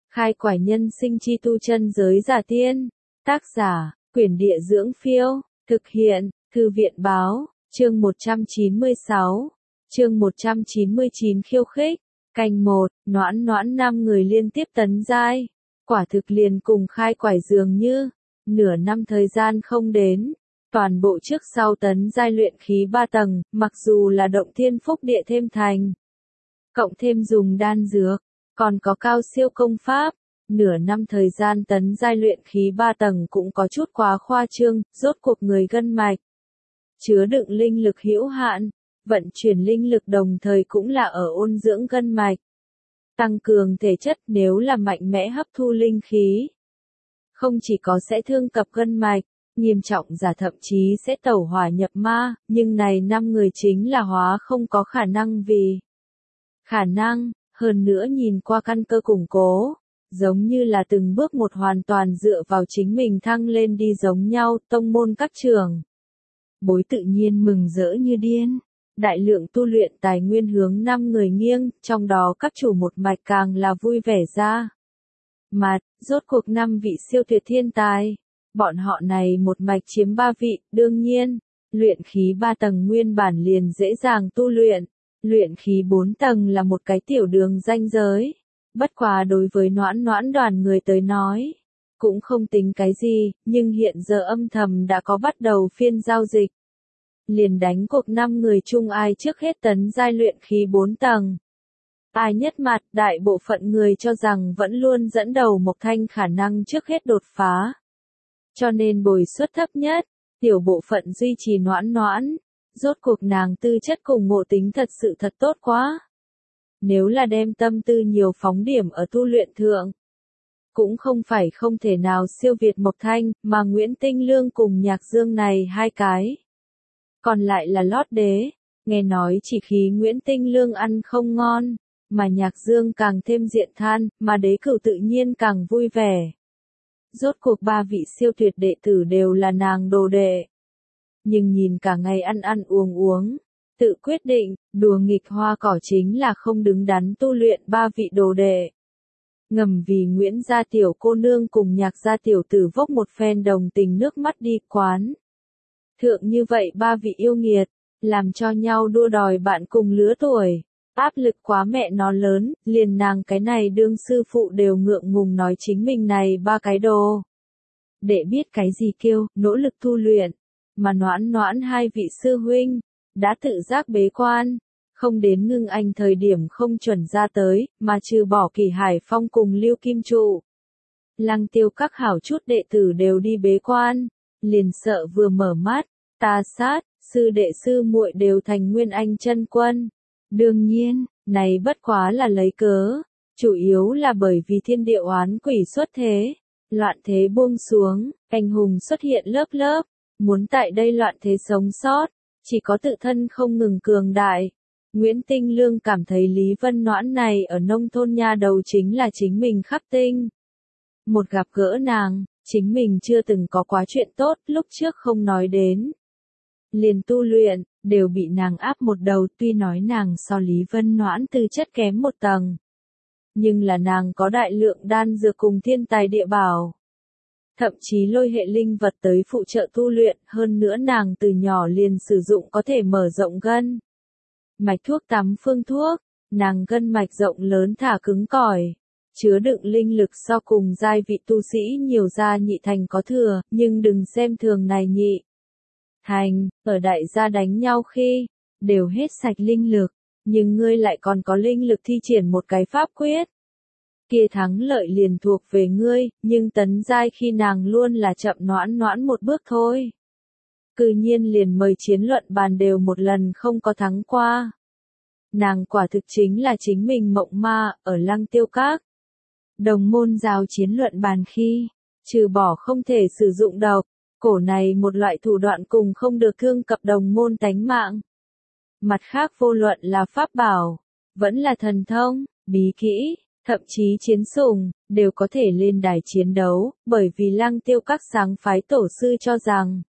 Khai quải nhân sinh chi tu chân giới giả tiên. Tác giả, Quyển Địa Dưỡng Phiêu. Thực hiện, Thư viện Báo. Chương 196. Chương 199 khiêu khích. Canh 1, noãn noãn 5 người liên tiếp tấn giai. Quả thực liền cùng khai quải dường như, nửa năm thời gian không đến. Toàn bộ trước sau tấn giai luyện khí 3 tầng, mặc dù là động thiên phúc địa thêm thành. Cộng thêm dùng đan dược, còn có cao siêu công pháp. Nửa năm thời gian tấn giai luyện khí 3 tầng cũng có chút quá khoa trương, rốt cuộc người gân mạch. Chứa đựng linh lực hữu hạn, vận chuyển linh lực đồng thời cũng là ở ôn dưỡng gân mạch. Tăng cường thể chất nếu là mạnh mẽ hấp thu linh khí. Không chỉ có sẽ thương cập gân mạch, nghiêm trọng giả thậm chí sẽ tẩu hỏa nhập ma, nhưng này 5 người chính là hóa không có khả năng vì khả năng, hơn nữa nhìn qua căn cơ củng cố, giống như là từng bước một hoàn toàn dựa vào chính mình thăng lên đi giống nhau, tông môn các trường. Bối tự nhiên mừng rỡ như điên, đại lượng tu luyện tài nguyên hướng 5 người nghiêng, trong đó các chủ một mạch càng là vui vẻ ra. Mà, rốt cuộc 5 vị siêu tuyệt thiên tài, bọn họ này một mạch chiếm 3 vị, đương nhiên, luyện khí 3 tầng nguyên bản liền dễ dàng tu luyện, luyện khí 4 tầng là một cái tiểu đường ranh giới. Bất quá đối với noãn noãn đoàn người tới nói, cũng không tính cái gì, nhưng hiện giờ âm thầm đã có bắt đầu phiên giao dịch. Liền đánh cuộc 5 người chung ai trước hết tấn giai luyện khí 4 tầng. Ai nhất mặt, đại bộ phận người cho rằng vẫn luôn dẫn đầu Mộc Thanh khả năng trước hết đột phá. Cho nên bồi suất thấp nhất, tiểu bộ phận duy trì noãn noãn, rốt cuộc nàng tư chất cùng ngộ tính thật sự thật tốt quá. Nếu là đem tâm tư nhiều phóng điểm ở tu luyện thượng, cũng không phải không thể nào siêu việt Mộc Thanh, mà Nguyễn Tinh Lương cùng Nhạc Dương này hai cái. Còn lại là lót đế, nghe nói chỉ khí Nguyễn Tinh Lương ăn không ngon, mà Nhạc Dương càng thêm diện than, mà đế cửu tự nhiên càng vui vẻ. Rốt cuộc 3 vị siêu tuyệt đệ tử đều là nàng đồ đệ. Nhưng nhìn cả ngày ăn ăn uống uống, tự quyết định, đùa nghịch hoa cỏ chính là không đứng đắn tu luyện 3 vị đồ đệ. Ngầm vì Nguyễn gia tiểu cô nương cùng Nhạc gia tiểu tử vốc một phen đồng tình nước mắt đi quán. Thượng như vậy 3 vị yêu nghiệt, làm cho nhau đua đòi bạn cùng lứa tuổi. Áp lực quá mẹ nó lớn, liền nàng cái này đương sư phụ đều ngượng ngùng nói chính mình này 3 cái đồ. Để biết cái gì kêu, nỗ lực tu luyện, mà noãn noãn 2 vị sư huynh, đã tự giác bế quan, không đến ngưng anh thời điểm không chuẩn ra tới, mà trừ bỏ Kỳ Hải Phong cùng Lưu Kim Trụ. Lăng Tiêu các hảo chút đệ tử đều đi bế quan, liền sợ vừa mở mắt, ta sát, sư đệ sư muội đều thành Nguyên Anh chân quân. Đương nhiên, này bất quá là lấy cớ, chủ yếu là bởi vì thiên địa oán quỷ xuất thế, loạn thế buông xuống, anh hùng xuất hiện lớp lớp, muốn tại đây loạn thế sống sót, chỉ có tự thân không ngừng cường đại. Nguyễn Tinh Lương cảm thấy Lý Vân Noãn này ở nông thôn nha đầu chính là chính mình khắp tinh. Một gặp gỡ nàng, chính mình chưa từng có quá chuyện tốt, lúc trước không nói đến. Liền tu luyện, đều bị nàng áp một đầu, tuy nói nàng so Lý Vân Noãn tư chất kém một tầng. Nhưng là nàng có đại lượng đan dược cùng thiên tài địa bảo. Thậm chí lôi hệ linh vật tới phụ trợ tu luyện, hơn nữa nàng từ nhỏ liền sử dụng có thể mở rộng gân mạch thuốc tắm phương thuốc, nàng gân mạch rộng lớn thả cứng cỏi, chứa đựng linh lực so cùng giai vị tu sĩ nhiều gia nhị thành có thừa, nhưng đừng xem thường này nhị thành, ở đại gia đánh nhau khi, đều hết sạch linh lực, nhưng ngươi lại còn có linh lực thi triển một cái pháp quyết. Kia thắng lợi liền thuộc về ngươi, nhưng tấn giai khi nàng luôn là chậm noãn noãn một bước thôi. Cư nhiên liền mời chiến luận bàn đều một lần không có thắng qua. Nàng quả thực chính là chính mình mộng ma, ở Lăng Tiêu các. Đồng môn giao chiến luận bàn khi, trừ bỏ không thể sử dụng độc, cổ này một loại thủ đoạn cùng không được thương cập đồng môn tánh mạng. Mặt khác vô luận là pháp bảo, vẫn là thần thông, bí kỹ, thậm chí chiến sủng, đều có thể lên đài chiến đấu, bởi vì Lăng Tiêu các sáng phái tổ sư cho rằng,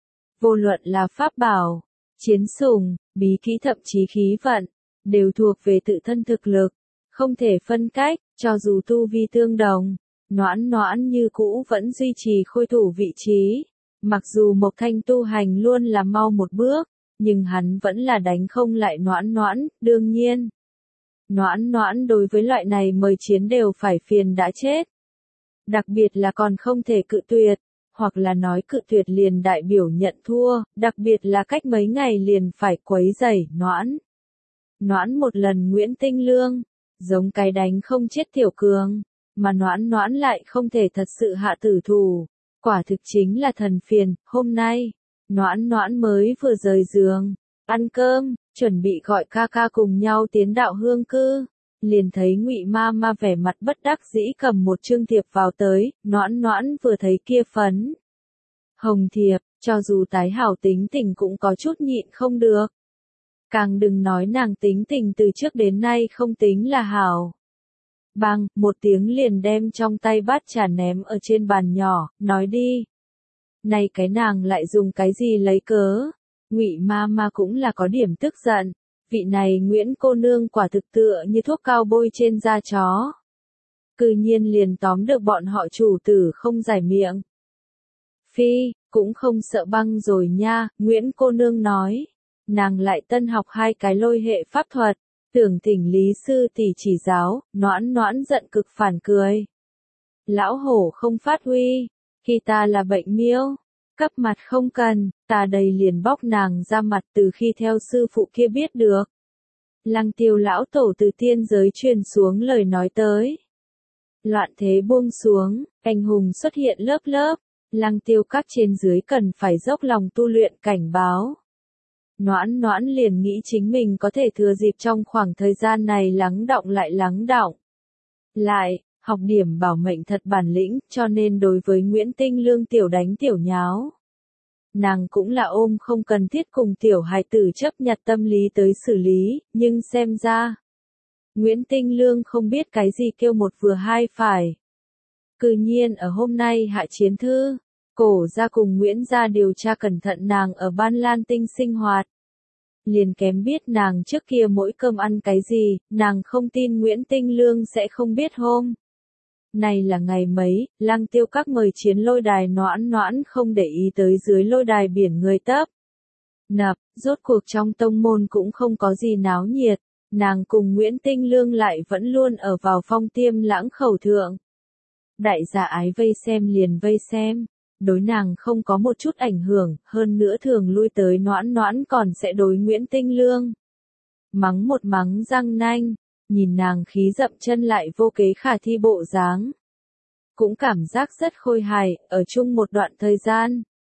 vô luận là pháp bảo, chiến sủng, bí kỹ thậm chí khí vận, đều thuộc về tự thân thực lực, Không thể phân cách, cho dù tu vi tương đồng, Noãn Noãn như cũ vẫn duy trì khôi thủ vị trí. Mặc dù Mộc Thanh tu hành luôn là mau một bước, nhưng hắn vẫn là đánh không lại Noãn Noãn, đương nhiên. Noãn Noãn đối với loại này mời chiến đều phải phiền đã chết. Đặc biệt là còn không thể cự tuyệt, hoặc là nói cự tuyệt liền đại biểu nhận thua, đặc biệt là cách mấy ngày liền phải quấy rầy Noãn. Noãn một lần Nguyễn Tinh Lương, giống cái đánh không chết Tiểu Cường, mà Noãn Noãn lại không thể thật sự hạ tử thủ, quả thực chính là thần phiền. Hôm nay, Noãn Noãn mới vừa rời giường, ăn cơm, chuẩn bị gọi ca ca cùng nhau tiến đạo hương cư, liền thấy Ngụy Ma Ma vẻ mặt bất đắc dĩ cầm một chương thiệp vào tới. Noãn Noãn vừa thấy kia phấn hồng thiệp, cho dù tái hảo tính tình cũng có chút nhịn không được. Càng đừng nói nàng tính tình từ trước đến nay không tính là hảo. Bang, một tiếng liền đem trong tay bát trà ném ở trên bàn nhỏ, nói đi. Này cái nàng lại dùng cái gì lấy cớ? Ngụy Ma Ma cũng là có điểm tức giận. Vị này Nguyễn cô nương quả thực tựa như thuốc cao bôi trên da chó. Cư nhiên liền tóm được bọn họ chủ tử không giải miệng. Phi, cũng không sợ băng rồi nha, Nguyễn cô nương nói. Nàng lại tân học 2 cái lôi hệ pháp thuật, tưởng thỉnh Lý sư tỷ chỉ giáo. Noãn Noãn giận cực phản cười. Lão hổ không phát huy, khi ta là bệnh miêu, cấp mặt không cần, ta đây liền bóc nàng ra mặt từ khi theo sư phụ kia biết được. Lăng Tiêu lão tổ từ tiên giới truyền xuống lời nói tới. Loạn thế buông xuống, anh hùng xuất hiện lớp lớp, Lăng Tiêu các trên dưới cần phải dốc lòng tu luyện cảnh báo. Noãn Noãn liền nghĩ chính mình có thể thừa dịp trong khoảng thời gian này lắng đọng lại lắng đọng. Lại, học điểm bảo mệnh thật bản lĩnh, cho nên đối với Nguyễn Tinh Lương tiểu đánh tiểu nháo. Nàng cũng là ôm không cần thiết cùng tiểu hài tử chấp nhặt tâm lý tới xử lý, nhưng xem ra. Nguyễn Tinh Lương không biết cái gì kêu một vừa hai phải. Cư nhiên ở hôm nay hạ chiến thư, Cổ gia cùng Nguyễn gia điều tra cẩn thận nàng ở Ban Lan Tinh sinh hoạt. Liền kém biết nàng trước kia mỗi cơm ăn cái gì, nàng không tin Nguyễn Tinh Lương sẽ không biết hôm. Này là ngày mấy, Lăng Tiêu các mời chiến lôi đài. Noãn Noãn không để ý tới dưới lôi đài biển người tấp nập, rốt cuộc trong tông môn cũng không có gì náo nhiệt, nàng cùng Nguyễn Tinh Lương lại vẫn luôn ở vào phong tiêm lãng khẩu thượng. Đại gia ái vây xem liền vây xem, đối nàng không có một chút ảnh hưởng, hơn nữa thường lui tới Noãn Noãn còn sẽ đối Nguyễn Tinh Lương mắng một mắng răng nanh, nhìn nàng khí dậm chân lại vô kế khả thi bộ dáng. Cũng cảm giác rất khôi hài, ở chung một đoạn thời gian.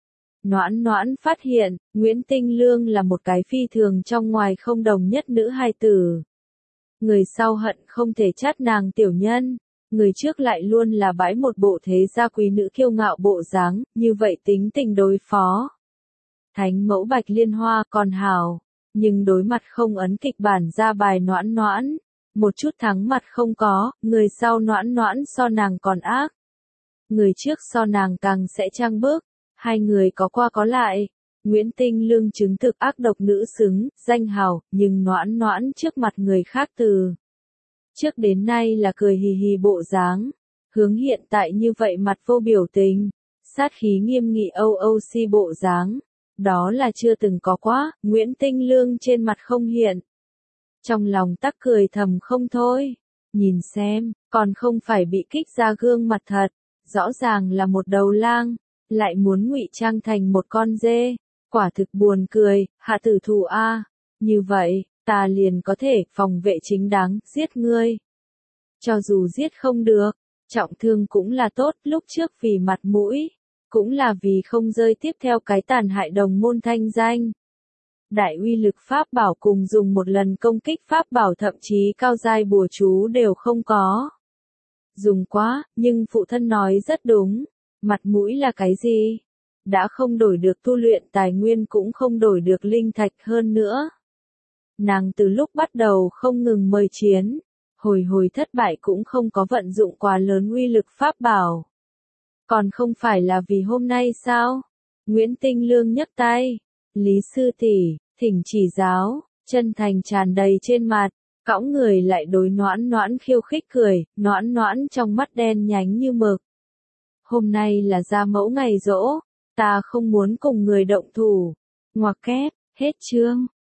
Noãn Noãn phát hiện, Nguyễn Tinh Lương là một cái phi thường trong ngoài không đồng nhất nữ hài tử. Người sau hận không thể chát nàng tiểu nhân, người trước lại luôn là bãi một bộ thế gia quý nữ kiêu ngạo bộ dáng, như vậy tính tình đối phó. Thánh mẫu Bạch Liên Hoa còn hào, nhưng đối mặt không ấn kịch bản ra bài Noãn Noãn, một chút thắng mặt không có, người sau Noãn Noãn so nàng còn ác. Người trước so nàng càng sẽ trang bức, hai người có qua có lại. Nguyễn Tinh Lương chứng thực ác độc nữ xứng, danh hào, nhưng Noãn Noãn trước mặt người khác từ trước đến nay là cười hì hì bộ dáng, hướng hiện tại như vậy mặt vô biểu tình, sát khí nghiêm nghị OOC bộ dáng, đó là chưa từng có quá. Nguyễn Tinh Lương trên mặt không hiện, trong lòng tắc cười thầm không thôi, nhìn xem, còn không phải bị kích ra gương mặt thật, rõ ràng là một đầu lang, lại muốn ngụy trang thành một con dê, quả thực buồn cười. Hạ tử thủ a, như vậy, ta liền có thể phòng vệ chính đáng, giết ngươi. Cho dù giết không được, trọng thương cũng là tốt, lúc trước vì mặt mũi, cũng là vì không rơi tiếp theo cái tàn hại đồng môn thanh danh. Đại uy lực pháp bảo cùng dùng một lần công kích pháp bảo thậm chí cao giai bùa chú đều không có. Dùng quá, nhưng phụ thân nói rất đúng, mặt mũi là cái gì? Đã không đổi được tu luyện tài nguyên cũng không đổi được linh thạch hơn nữa. Nàng từ lúc bắt đầu không ngừng mời chiến, hồi thất bại cũng không có vận dụng quá lớn uy lực pháp bảo. Còn không phải là vì hôm nay sao? Nguyễn Tinh Lương nhấc tay, Lý sư tỷ, thỉnh chỉ giáo, chân thành tràn đầy trên mặt, Cõng người lại đối Noãn Noãn khiêu khích cười, Noãn Noãn trong mắt đen nhánh như mực. Hôm nay là gia mẫu ngày giỗ, ta không muốn cùng người động thủ. Ngoặc kép, hết chương.